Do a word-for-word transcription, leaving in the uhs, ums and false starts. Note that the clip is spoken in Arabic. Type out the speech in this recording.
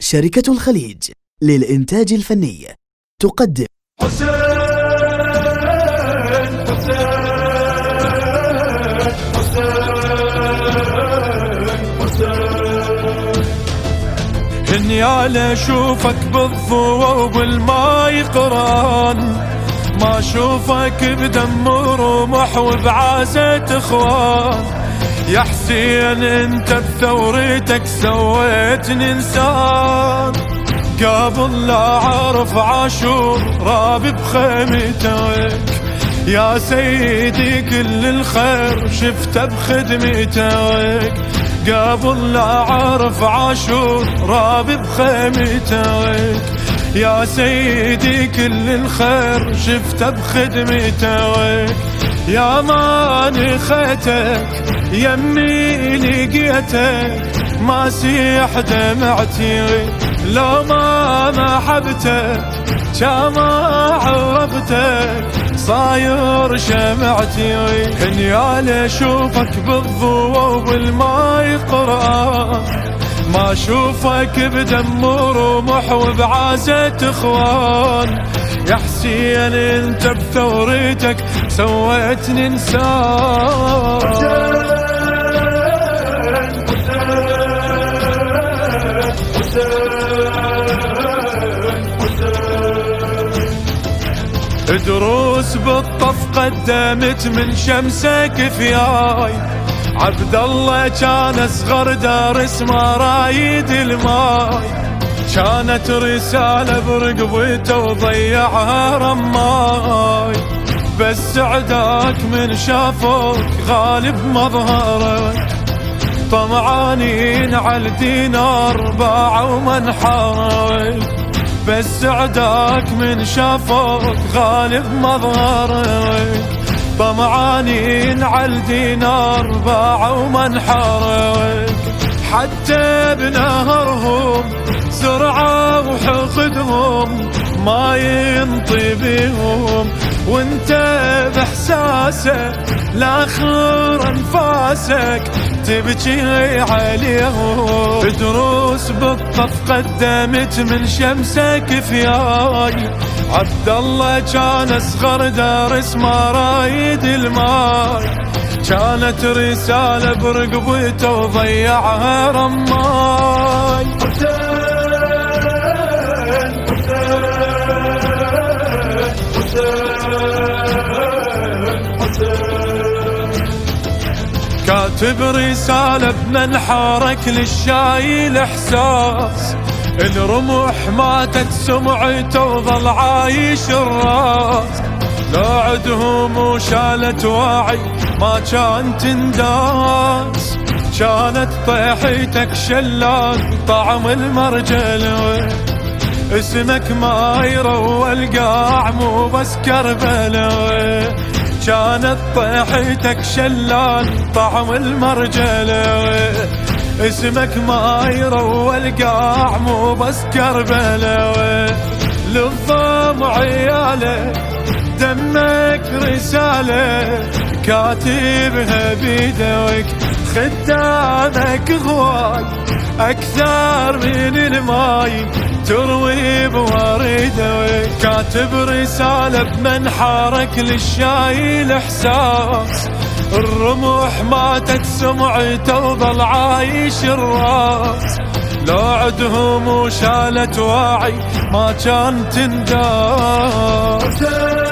شركة الخليج للإنتاج الفني تقدم حسين حسين حسين حسين هنيالي اشوفك بالضوء وبالماي قران، ما اشوفك بدم ورمح وبعازة اخوان. يا حسين انت بثورتك سويتني انسان، قبل لا اعرف عاشور رابي بخيمتك. يا سيدي كل الخير شفته بخدمتك، قبل لا اعرف عاشور رابي بخيمتك. يا سيدي كل الخير شفته بخدمتك. يا ما نخيتك يمي لقيتك، ما سيح دمعتي لو ما محبتك، كما عرفتك صاير شمعتي. هنيالي اشوفك بالضوء وبالماي قران، ما اشوفك بدم ورمح وبعازة اخوان. يا حسين انت بثورتك سويتني انسان. دروس بالطف قدمت من شمسك فياي، عبد الله كان اصغر دارس ما رايد الماي. كانت رسالة برقبته وضيعها رماي، بس عداك من شافوك غالب مظهرك. طمعانين على الدينار باعوا منحرك، بس عداك من شافوك غالب مظهرك. طمعانين على الدينار باعوا منحرك، حتى بنهرهم زرعوا وحقدهم ما ينطي بهم. وانت باحساسك لاخر انفاسك تبكي عليهم. دروس بالطف قدمت من شمسك فياي، عبد الله كان اصغر دارس ما رايد الماي. كانت رسالة برقبته وضيعها رماي. كاتب رسالة بمنحارك للشايل احساس، الرمح ماتت سمعته وظل عايش الراس. لو عدهم وشالت واعي ما كان تنداس، كانت طيحتك شلال طعم المرجل. اسمك ما يروى القاع مو بس كربلاء، كانت طيحتك شلال طعم المرجل. اسمك ما يروى القاع مو بس كربلاء. للضم عياله دمك رسالة كاتبها بيدك، خدامك غواي أكثر من الماي تروي بوردك. كاتب رسالة بمنحارك للشايل احساس، الرمح ماتت سمعته وظل عايش الراس. لو عدهم وشالت واعي ما كان تنداس.